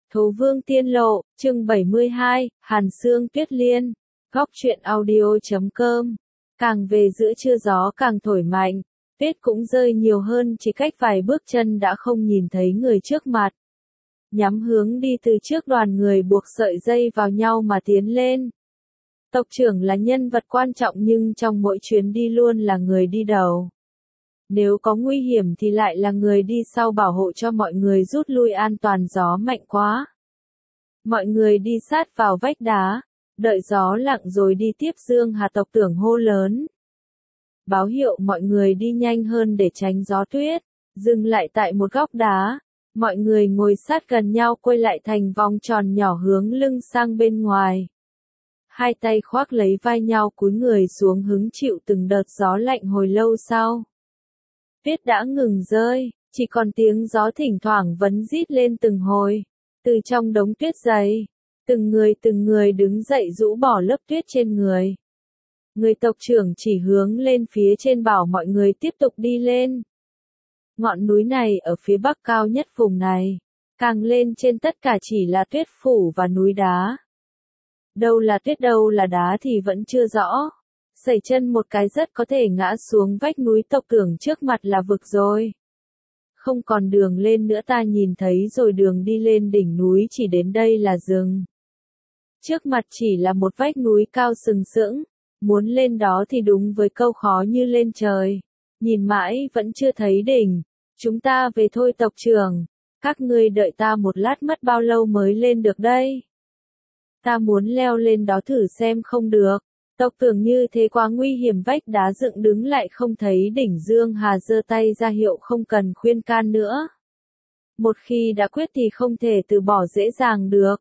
Thố Vương Tiên Lộ, chương 72, Hàn Sương Tuyết Liên, góc truyện audio.com. Càng về giữa trưa gió càng thổi mạnh, tuyết cũng rơi nhiều hơn, chỉ cách vài bước chân đã không nhìn thấy người trước mặt. Nhắm hướng đi từ trước, đoàn người buộc sợi dây vào nhau mà tiến lên. Tộc trưởng là nhân vật quan trọng nhưng trong mỗi chuyến đi luôn là người đi đầu. Nếu có nguy hiểm thì lại là người đi sau bảo hộ cho mọi người rút lui an toàn, gió mạnh quá. Mọi người đi sát vào vách đá, đợi gió lặng rồi đi tiếp. Dương Hà tộc trưởng hô lớn, báo hiệu mọi người đi nhanh hơn để tránh gió tuyết. Dừng lại tại một góc đá, mọi người ngồi sát gần nhau, quay lại thành vòng tròn nhỏ hướng lưng sang bên ngoài. Hai tay khoác lấy vai nhau, cúi người xuống hứng chịu từng đợt gió lạnh. Hồi lâu sau, tuyết đã ngừng rơi, chỉ còn tiếng gió thỉnh thoảng vấn rít lên từng hồi. Từ trong đống tuyết dày, từng người đứng dậy rũ bỏ lớp tuyết trên người. Người tộc trưởng chỉ hướng lên phía trên bảo mọi người tiếp tục đi lên. Ngọn núi này ở phía bắc cao nhất vùng này, càng lên trên tất cả chỉ là tuyết phủ và núi đá. Đâu là tuyết đâu là đá thì vẫn chưa rõ. Sẩy chân một cái rất có thể ngã xuống vách núi. Tộc trưởng trước mặt là vực rồi. Không còn đường lên nữa, ta nhìn thấy rồi, đường đi lên đỉnh núi chỉ đến đây là rừng. Trước mặt chỉ là một vách núi cao sừng sững, muốn lên đó thì đúng với câu khó như lên trời. Nhìn mãi vẫn chưa thấy đỉnh, chúng ta về thôi tộc trưởng, các ngươi đợi ta một lát, mất bao lâu mới lên được đây? Ta muốn leo lên đó thử xem. Không được, tộc trưởng, như thế quá nguy hiểm. Vách đá dựng đứng lại không thấy đỉnh. Dương Hà giơ tay ra hiệu không cần khuyên can nữa. Một khi đã quyết thì không thể từ bỏ dễ dàng được.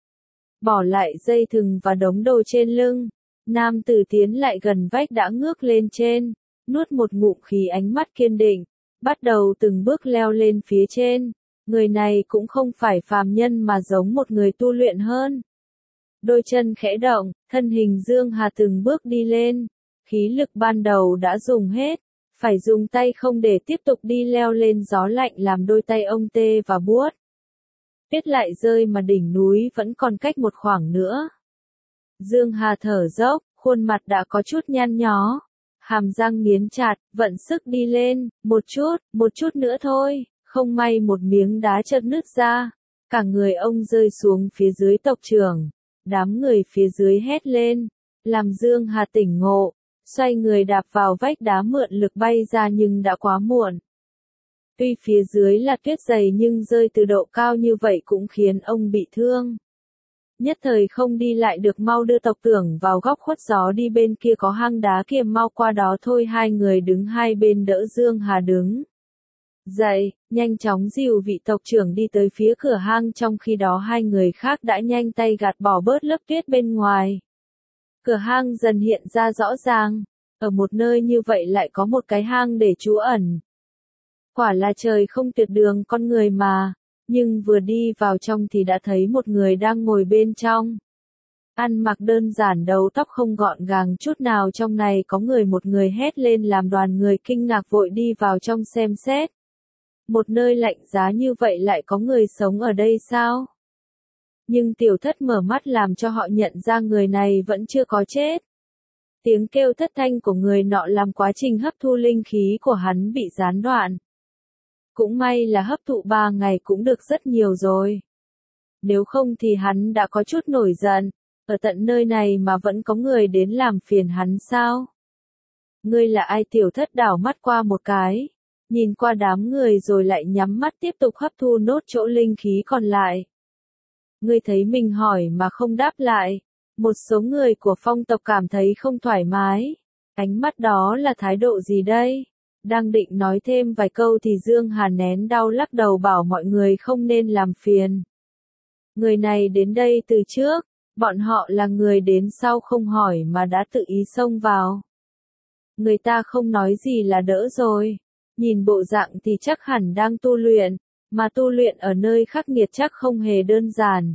Bỏ lại dây thừng và đống đồ trên lưng, nam tử tiến lại gần vách đá, ngước lên trên, nuốt một ngụm khí, ánh mắt kiên định, bắt đầu từng bước leo lên phía trên. Người này cũng không phải phàm nhân mà giống một người tu luyện hơn. Đôi chân khẽ động, thân hình Dương Hà từng bước đi lên. Khí lực ban đầu đã dùng hết, phải dùng tay không để tiếp tục đi leo lên. Gió lạnh làm đôi tay ông tê và buốt. Tuyết lại rơi mà đỉnh núi vẫn còn cách một khoảng nữa. Dương Hà thở dốc, khuôn mặt đã có chút nhăn nhó, hàm răng nghiến chặt, vận sức đi lên. Một chút nữa thôi. Không may một miếng đá chợt nứt ra, cả người ông rơi xuống phía dưới. Tộc trưởng, đám người phía dưới hét lên, làm Dương Hà tỉnh ngộ, xoay người đạp vào vách đá mượn lực bay ra, nhưng đã quá muộn. Tuy phía dưới là tuyết dày nhưng rơi từ độ cao như vậy cũng khiến ông bị thương. Nhất thời không đi lại được. Mau đưa tộc trưởng vào góc khuất gió đi, bên kia có hang đá kia, mau qua đó thôi. Hai người đứng hai bên đỡ Dương Hà đứng dậy, nhanh chóng dìu vị tộc trưởng đi tới phía cửa hang. Trong khi đó hai người khác đã nhanh tay gạt bỏ bớt lớp tuyết bên ngoài. Cửa hang dần hiện ra rõ ràng. Ở một nơi như vậy lại có một cái hang để trú ẩn. Quả là trời không tuyệt đường con người mà. Nhưng vừa đi vào trong thì đã thấy một người đang ngồi bên trong. Ăn mặc đơn giản, đầu tóc không gọn gàng chút nào. Trong này có người. Một người hét lên làm đoàn người kinh ngạc vội đi vào trong xem xét. Một nơi lạnh giá như vậy lại có người sống ở đây sao? Nhưng tiểu thất mở mắt làm cho họ nhận ra người này vẫn chưa có chết. Tiếng kêu thất thanh của người nọ làm quá trình hấp thu linh khí của hắn bị gián đoạn. Cũng may là hấp thụ 3 ngày cũng được rất nhiều rồi. Nếu không thì hắn đã có chút nổi giận. Ở tận nơi này mà vẫn có người đến làm phiền hắn sao? Ngươi là ai? Tiểu thất đảo mắt qua một cái, nhìn qua đám người rồi lại nhắm mắt tiếp tục hấp thu nốt chỗ linh khí còn lại. Ngươi thấy mình hỏi mà không đáp lại. Một số người của phong tộc cảm thấy không thoải mái. Ánh mắt đó là thái độ gì đây? Đang định nói thêm vài câu thì Dương Hà nén đau lắc đầu bảo mọi người không nên làm phiền. Người này đến đây từ trước, bọn họ là người đến sau không hỏi mà đã tự ý xông vào. Người ta không nói gì là đỡ rồi. Nhìn bộ dạng thì chắc hẳn đang tu luyện, mà tu luyện ở nơi khắc nghiệt chắc không hề đơn giản.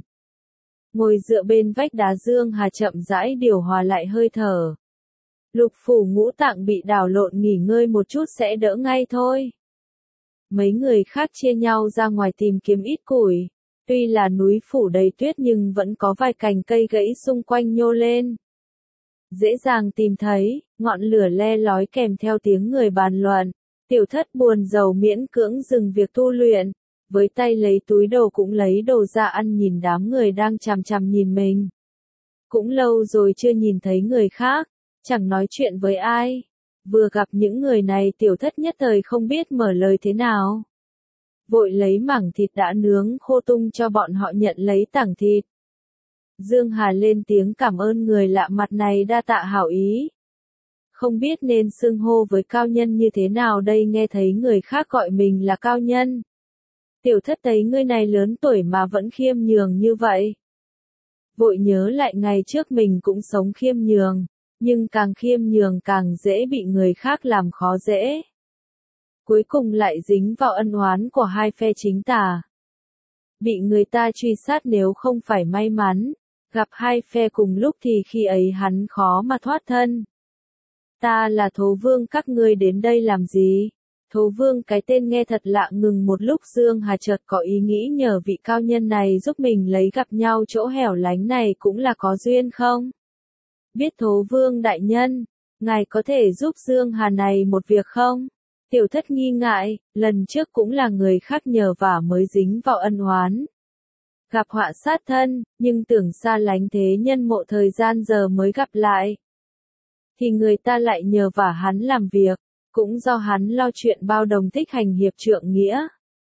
Ngồi dựa bên vách đá, Dương Hà chậm rãi điều hòa lại hơi thở. Lục phủ ngũ tạng bị đảo lộn, nghỉ ngơi một chút sẽ đỡ ngay thôi. Mấy người khác chia nhau ra ngoài tìm kiếm ít củi. Tuy là núi phủ đầy tuyết nhưng vẫn có vài cành cây gãy xung quanh nhô lên. Dễ dàng tìm thấy, ngọn lửa le lói kèm theo tiếng người bàn luận. Tiểu thất buồn rầu miễn cưỡng dừng việc tu luyện, với tay lấy túi đồ cũng lấy đồ ra ăn nhìn đám người đang chằm chằm nhìn mình. Cũng lâu rồi chưa nhìn thấy người khác, chẳng nói chuyện với ai. Vừa gặp những người này tiểu thất nhất thời không biết mở lời thế nào. Vội lấy mảng thịt đã nướng khô tung cho bọn họ nhận lấy tảng thịt. Dương Hà lên tiếng cảm ơn người lạ mặt này đa tạ hảo ý. Không biết nên xưng hô với cao nhân như thế nào đây, nghe thấy người khác gọi mình là cao nhân. Tiểu thất thấy người này lớn tuổi mà vẫn khiêm nhường như vậy. Vội nhớ lại ngày trước mình cũng sống khiêm nhường, nhưng càng khiêm nhường càng dễ bị người khác làm khó dễ. Cuối cùng lại dính vào ân oán của hai phe chính tà. Bị người ta truy sát nếu không phải may mắn, gặp hai phe cùng lúc thì khi ấy hắn khó mà thoát thân. Ta là Thố Vương, các ngươi đến đây làm gì? Thố Vương cái tên nghe thật lạ, ngừng một lúc Dương Hà chợt có ý nghĩ nhờ vị cao nhân này giúp mình lấy gặp nhau chỗ hẻo lánh này cũng là có duyên không? Biết Thố Vương đại nhân, ngài có thể giúp Dương Hà này một việc không? Tiểu thất nghi ngại, lần trước cũng là người khác nhờ vả mới dính vào ân oán. Gặp họa sát thân, nhưng tưởng xa lánh thế nhân mộ thời gian giờ mới gặp lại. Thì người ta lại nhờ vả hắn làm việc, cũng do hắn lo chuyện bao đồng thích hành hiệp trượng nghĩa.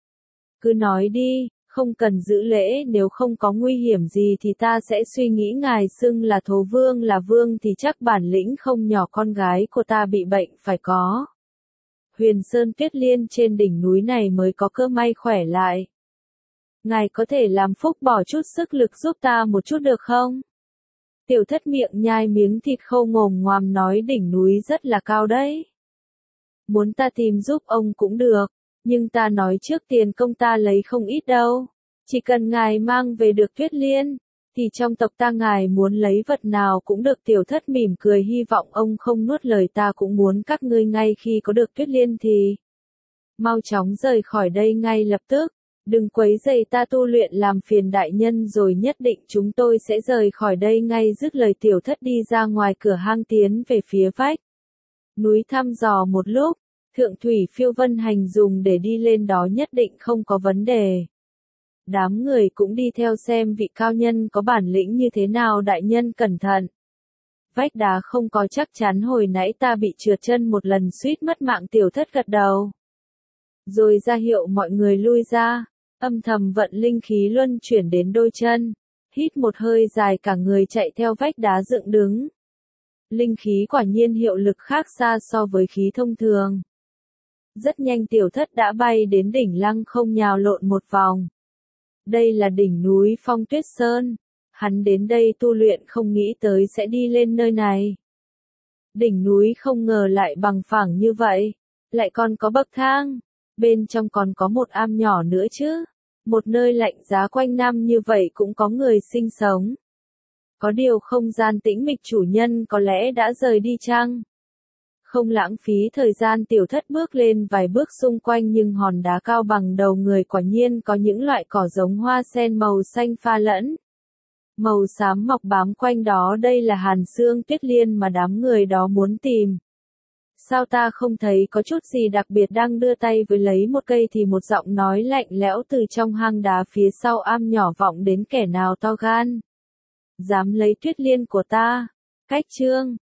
Cứ nói đi, không cần giữ lễ, nếu không có nguy hiểm gì thì ta sẽ suy nghĩ ngài xưng là Thố Vương là vương thì chắc bản lĩnh không nhỏ, con gái của ta bị bệnh phải có. Huyền Sơn Tuyết Liên trên đỉnh núi này mới có cơ may khỏe lại. Ngài có thể làm phúc bỏ chút sức lực giúp ta một chút được không? Tiểu thất miệng nhai miếng thịt khô ngồm ngoàm nói đỉnh núi rất là cao đấy. Muốn ta tìm giúp ông cũng được, nhưng ta nói trước tiền công ta lấy không ít đâu. Chỉ cần ngài mang về được Tuyết Liên, thì trong tộc ta ngài muốn lấy vật nào cũng được. Tiểu thất mỉm cười hy vọng ông không nuốt lời, ta cũng muốn các ngươi ngay khi có được Tuyết Liên thì mau chóng rời khỏi đây ngay lập tức. Đừng quấy rầy ta tu luyện làm phiền đại nhân rồi, nhất định chúng tôi sẽ rời khỏi đây ngay. Dứt lời tiểu thất đi ra ngoài cửa hang tiến về phía vách núi thăm dò một lúc, thượng thủy phiêu vân hành dùng để đi lên đó nhất định không có vấn đề. Đám người cũng đi theo xem vị cao nhân có bản lĩnh như thế nào. Đại nhân cẩn thận. Vách đá không có chắc chắn, hồi nãy ta bị trượt chân một lần suýt mất mạng. Tiểu thất gật đầu, rồi ra hiệu mọi người lui ra, âm thầm vận linh khí luân chuyển đến đôi chân, hít một hơi dài cả người chạy theo vách đá dựng đứng. Linh khí quả nhiên hiệu lực khác xa so với khí thông thường. Rất nhanh tiểu thất đã bay đến đỉnh Lăng Không nhào lộn một vòng. Đây là đỉnh núi Phong Tuyết Sơn. Hắn đến đây tu luyện không nghĩ tới sẽ đi lên nơi này. Đỉnh núi không ngờ lại bằng phẳng như vậy, lại còn có bậc thang. Bên trong còn có một am nhỏ nữa chứ. Một nơi lạnh giá quanh năm như vậy cũng có người sinh sống. Có điều không gian tĩnh mịch, chủ nhân có lẽ đã rời đi chăng? Không lãng phí thời gian tiểu thất bước lên vài bước xung quanh nhưng hòn đá cao bằng đầu người quả nhiên có những loại cỏ giống hoa sen màu xanh pha lẫn màu xám mọc bám quanh đó. Đây là Hàn Xương Tuyết Liên mà đám người đó muốn tìm. Sao ta không thấy có chút gì đặc biệt? Đang đưa tay với lấy một cây thì một giọng nói lạnh lẽo từ trong hang đá phía sau am nhỏ vọng đến. Kẻ nào to gan dám lấy Tuyết Liên của ta? Cách chương